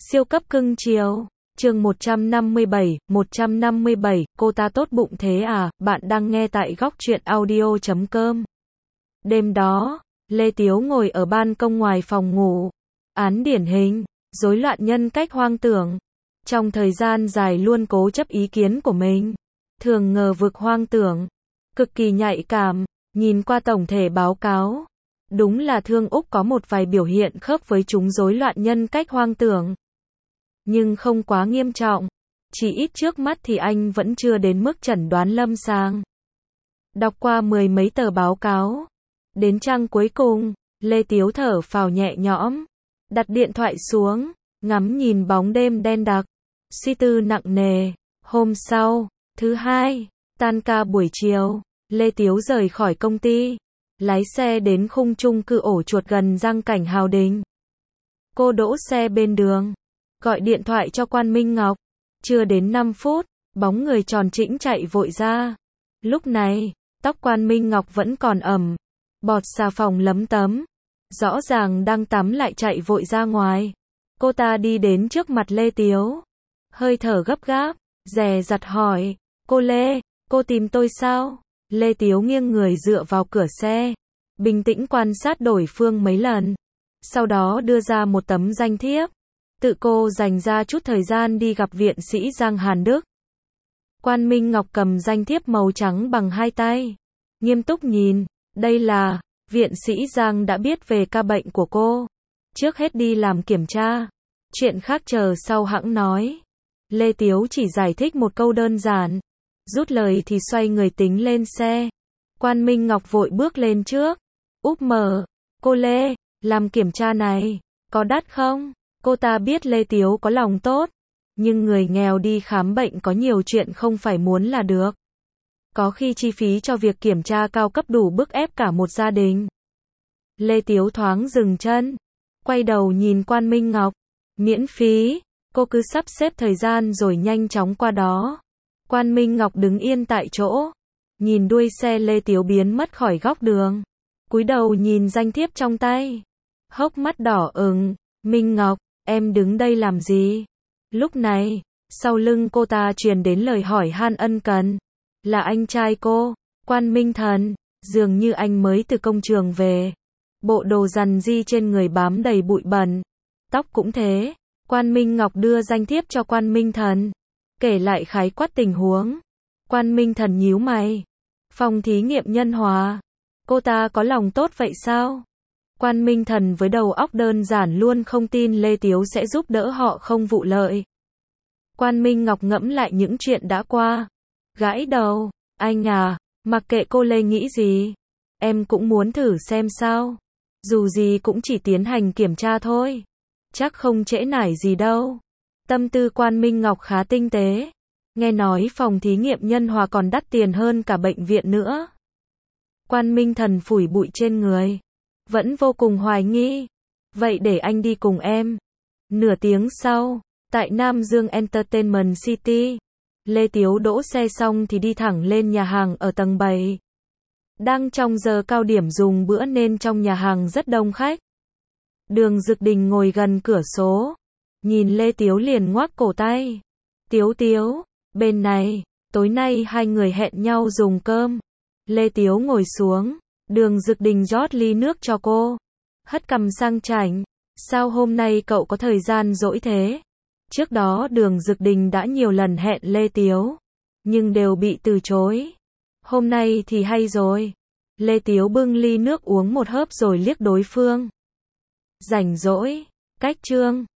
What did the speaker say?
Siêu cấp cưng chiều. Chương 157, cô ta tốt bụng thế à, bạn đang nghe tại góc truyện audio.com. Đêm đó, Lê Tiếu ngồi ở ban công ngoài phòng ngủ. Án điển hình, rối loạn nhân cách hoang tưởng. Trong thời gian dài luôn cố chấp ý kiến của mình. Thường ngờ vực hoang tưởng. Cực kỳ nhạy cảm, nhìn qua tổng thể báo cáo. Đúng là Thương Úc có một vài biểu hiện khớp với chúng rối loạn nhân cách hoang tưởng. Nhưng không quá nghiêm trọng. Chỉ ít trước mắt thì anh vẫn chưa đến mức chẩn đoán lâm sàng. Đọc qua mười mấy tờ báo cáo. Đến trang cuối cùng, Lê Tiếu thở phào nhẹ nhõm. Đặt điện thoại xuống, ngắm nhìn bóng đêm đen đặc. Suy tư nặng nề. Hôm sau, thứ hai, tan ca buổi chiều, Lê Tiếu rời khỏi công ty. Lái xe đến khung chung cư ổ chuột gần Giang Cảnh Hào Đình. Cô đỗ xe bên đường. Gọi điện thoại cho Quan Minh Ngọc. Chưa đến 5 phút, bóng người tròn trĩnh chạy vội ra. Lúc này, tóc Quan Minh Ngọc vẫn còn ẩm. Bọt xà phòng lấm tấm. Rõ ràng đang tắm lại chạy vội ra ngoài. Cô ta đi đến trước mặt Lê Tiếu. Hơi thở gấp gáp, dè dặt hỏi. Cô Lê, cô tìm tôi sao? Lê Tiếu nghiêng người dựa vào cửa xe. Bình tĩnh quan sát đối phương mấy lần. Sau đó đưa ra một tấm danh thiếp. Tự cô dành ra chút thời gian đi gặp viện sĩ Giang Hàn Đức. Quan Minh Ngọc cầm danh thiếp màu trắng bằng hai tay. Nghiêm túc nhìn. Đây là, viện sĩ Giang đã biết về ca bệnh của cô. Trước hết đi làm kiểm tra. Chuyện khác chờ sau hẵng nói. Lê Tiếu chỉ giải thích một câu đơn giản. Rút lời thì xoay người tính lên xe. Quan Minh Ngọc vội bước lên trước. Úp mở. Cô Lê, làm kiểm tra này, có đắt không? Cô ta biết Lê Tiếu có lòng tốt. Nhưng người nghèo đi khám bệnh có nhiều chuyện không phải muốn là được. Có khi chi phí cho việc kiểm tra cao cấp đủ bức ép cả một gia đình. Lê Tiếu thoáng dừng chân. Quay đầu nhìn Quan Minh Ngọc. Miễn phí. Cô cứ sắp xếp thời gian rồi nhanh chóng qua đó. Quan Minh Ngọc đứng yên tại chỗ. Nhìn đuôi xe Lê Tiếu biến mất khỏi góc đường. Cúi đầu nhìn danh thiếp trong tay. Hốc mắt đỏ ửng. Minh Ngọc, em đứng đây làm gì? Lúc này, sau lưng cô ta truyền đến lời hỏi han ân cần. Là anh trai cô, Quan Minh Thần. Dường như anh mới từ công trường về. Bộ đồ rằn ri trên người bám đầy bụi bẩn. Tóc cũng thế. Quan Minh Ngọc đưa danh thiếp cho Quan Minh Thần. Kể lại khái quát tình huống. Quan Minh Thần nhíu mày. Phòng thí nghiệm nhân hòa. Cô ta có lòng tốt vậy sao? Quan Minh Thần với đầu óc đơn giản luôn không tin Lê Tiếu sẽ giúp đỡ họ không vụ lợi. Quan Minh Ngọc ngẫm lại những chuyện đã qua. Gãi đầu. Anh à, mặc kệ cô Lê nghĩ gì. Em cũng muốn thử xem sao. Dù gì cũng chỉ tiến hành kiểm tra thôi. Chắc không trễ nải gì đâu. Tâm tư Quan Minh Ngọc khá tinh tế. Nghe nói phòng thí nghiệm nhân hòa còn đắt tiền hơn cả bệnh viện nữa. Quan Minh Thần phủi bụi trên người. Vẫn vô cùng hoài nghi. Vậy để anh đi cùng em. Nửa tiếng sau, tại Nam Dương Entertainment City, Lê Tiếu đỗ xe xong thì đi thẳng lên nhà hàng ở tầng 7. Đang trong giờ cao điểm dùng bữa nên trong nhà hàng rất đông khách. Đường Dực Đình ngồi gần cửa sổ. Nhìn Lê Tiếu liền ngoác cổ tay. Tiếu Tiếu, bên này, tối nay hai người hẹn nhau dùng cơm. Lê Tiếu ngồi xuống. Đường Dực Đình rót ly nước cho cô. Hất cằm sang chảnh. Sao hôm nay cậu có thời gian rỗi thế? Trước đó Đường Dực Đình đã nhiều lần hẹn Lê Tiếu. Nhưng đều bị từ chối. Hôm nay thì hay rồi. Lê Tiếu bưng ly nước uống một hớp rồi liếc đối phương. Rảnh rỗi. Cách chương.